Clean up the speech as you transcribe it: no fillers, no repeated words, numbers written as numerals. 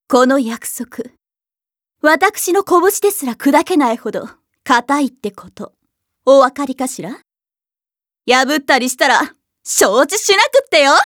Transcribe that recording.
この約束、私の拳ですら砕けないほど固いってこと、お分かりかしら？破ったりしたら承知しなくってよ。